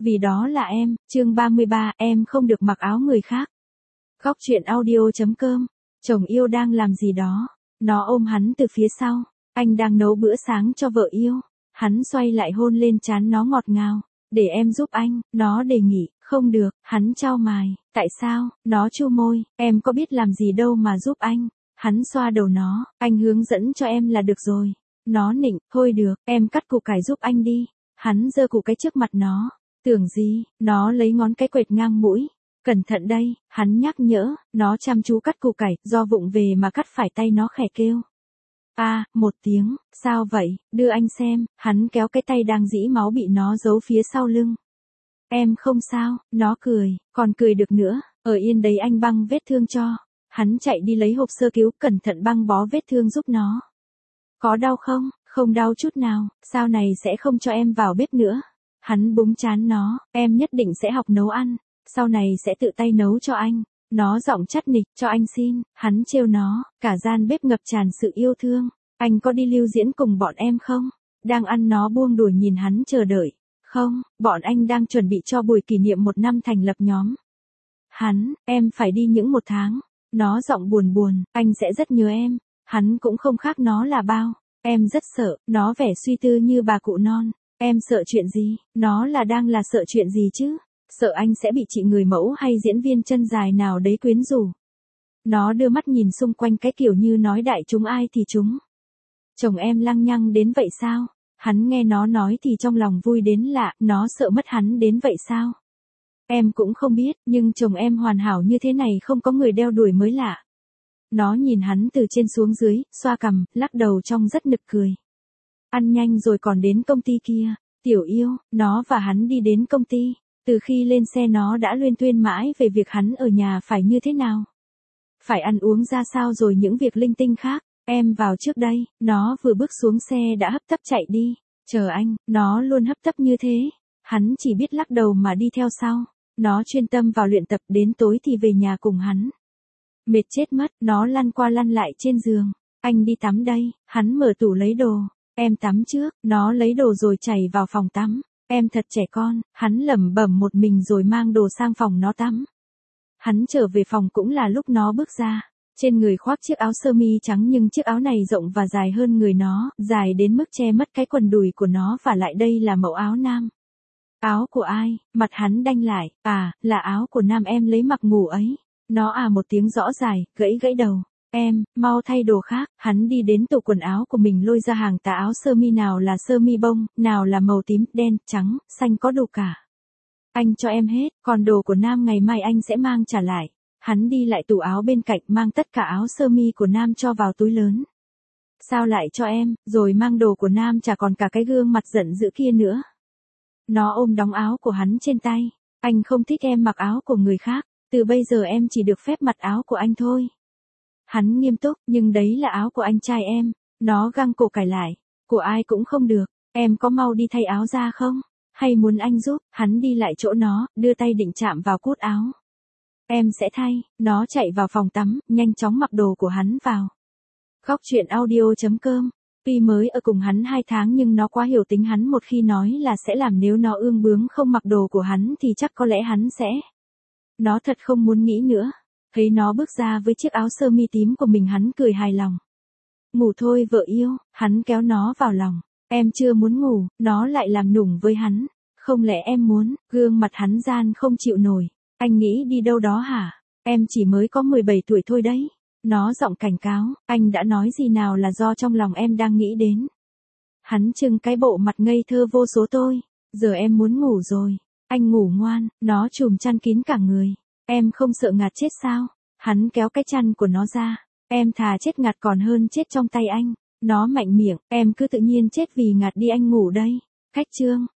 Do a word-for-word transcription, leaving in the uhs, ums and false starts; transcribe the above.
Vì đó là em, chương ba mươi ba, em không được mặc áo người khác. Góc truyện audio.com, chồng yêu đang làm gì đó, nó ôm hắn từ phía sau, anh đang nấu bữa sáng cho vợ yêu, hắn xoay lại hôn lên trán nó ngọt ngào, để em giúp anh, nó đề nghị, không được, hắn chau mày, tại sao, nó chu môi, em có biết làm gì đâu mà giúp anh, hắn xoa đầu nó, anh hướng dẫn cho em là được rồi, nó nịnh, thôi được, em cắt củ cải giúp anh đi, hắn giơ củ cái trước mặt nó. Tưởng gì, nó lấy ngón cái quệt ngang mũi. Cẩn thận đây, hắn nhắc nhở, nó chăm chú cắt củ cải, do vụng về mà cắt phải tay nó khẽ kêu. A, à, một tiếng, sao vậy, đưa anh xem, hắn kéo cái tay đang dĩ máu bị nó giấu phía sau lưng. Em không sao, nó cười, còn cười được nữa, ở yên đấy anh băng vết thương cho. Hắn chạy đi lấy hộp sơ cứu, cẩn thận băng bó vết thương giúp nó. Có đau không? Không đau chút nào, sau này sẽ không cho em vào bếp nữa. Hắn búng trán nó, em nhất định sẽ học nấu ăn, sau này sẽ tự tay nấu cho anh. Nó giọng chắt nịch, cho anh xin, hắn trêu nó, cả gian bếp ngập tràn sự yêu thương. Anh có đi lưu diễn cùng bọn em không? Đang ăn nó buông đuổi nhìn hắn chờ đợi. Không, bọn anh đang chuẩn bị cho buổi kỷ niệm một năm thành lập nhóm. Hắn, em phải đi những một tháng. Nó giọng buồn buồn, anh sẽ rất nhớ em. Hắn cũng không khác nó là bao. Em rất sợ, nó vẻ suy tư như bà cụ non. Em sợ chuyện gì? Nó là đang là sợ chuyện gì chứ? Sợ anh sẽ bị chị người mẫu hay diễn viên chân dài nào đấy quyến rũ. Nó đưa mắt nhìn xung quanh cái kiểu như nói đại chúng ai thì chúng. Chồng em lăng nhăng đến vậy sao? Hắn nghe nó nói thì trong lòng vui đến lạ, nó sợ mất hắn đến vậy sao? Em cũng không biết, nhưng chồng em hoàn hảo như thế này không có người đeo đuổi mới lạ. Nó nhìn hắn từ trên xuống dưới, xoa cằm, lắc đầu trong rất nực cười. Ăn nhanh rồi còn đến công ty kia. Tiểu yêu, nó và hắn đi đến công ty. Từ khi lên xe nó đã luyên thuyên mãi về việc hắn ở nhà phải như thế nào. Phải ăn uống ra sao rồi những việc linh tinh khác. Em vào trước đây, nó vừa bước xuống xe đã hấp tấp chạy đi. Chờ anh, nó luôn hấp tấp như thế. Hắn chỉ biết lắc đầu mà đi theo sau. Nó chuyên tâm vào luyện tập đến tối thì về nhà cùng hắn. Mệt chết mất, nó lăn qua lăn lại trên giường. Anh đi tắm đây, hắn mở tủ lấy đồ. Em tắm trước, nó lấy đồ rồi chạy vào phòng tắm. Em thật trẻ con, hắn lẩm bẩm một mình rồi mang đồ sang phòng nó tắm. Hắn trở về phòng cũng là lúc nó bước ra. Trên người khoác chiếc áo sơ mi trắng nhưng chiếc áo này rộng và dài hơn người nó, dài đến mức che mất cái quần đùi của nó và lại đây là mẫu áo nam. Áo của ai? Mặt hắn đanh lại, à, là áo của nam em lấy mặc ngủ ấy. Nó à một tiếng rõ dài, gãy gãy đầu. Em, mau thay đồ khác, hắn đi đến tủ quần áo của mình lôi ra hàng tà áo sơ mi nào là sơ mi bông, nào là màu tím, đen, trắng, xanh có đủ cả. Anh cho em hết, còn đồ của nam ngày mai anh sẽ mang trả lại. Hắn đi lại tủ áo bên cạnh mang tất cả áo sơ mi của nam cho vào túi lớn. Sao lại cho em, rồi mang đồ của nam chả còn cả cái gương mặt giận dữ kia nữa. Nó ôm đóng áo của hắn trên tay. Anh không thích em mặc áo của người khác, từ bây giờ em chỉ được phép mặc áo của anh thôi. Hắn nghiêm túc, nhưng đấy là áo của anh trai em. Nó găng cổ cài lại. Của ai cũng không được. Em có mau đi thay áo ra không? Hay muốn anh giúp? Hắn đi lại chỗ nó, đưa tay định chạm vào cút áo. Em sẽ thay. Nó chạy vào phòng tắm, nhanh chóng mặc đồ của hắn vào. Góc truyện audio.com. Tuy mới ở cùng hắn hai tháng nhưng nó quá hiểu tính hắn, một khi nói là sẽ làm, nếu nó ương bướng không mặc đồ của hắn thì chắc có lẽ hắn sẽ. Nó thật không muốn nghĩ nữa. Thấy nó bước ra với chiếc áo sơ mi tím của mình hắn cười hài lòng. Ngủ thôi vợ yêu, hắn kéo nó vào lòng. Em chưa muốn ngủ, nó lại làm nũng với hắn. Không lẽ em muốn? Gương mặt hắn gian không chịu nổi. Anh nghĩ đi đâu đó hả? Em chỉ mới có mười bảy tuổi thôi đấy. Nó giọng cảnh cáo, anh đã nói gì nào là do trong lòng em đang nghĩ đến. Hắn trưng cái bộ mặt ngây thơ vô số tôi. Giờ em muốn ngủ rồi. Anh ngủ ngoan, nó trùm chăn kín cả người. Em không sợ ngạt chết sao? Hắn kéo cái chăn của nó ra. Em thà chết ngạt còn hơn chết trong tay anh. Nó mạnh miệng, em cứ tự nhiên chết vì ngạt đi anh ngủ đây. Cách chương.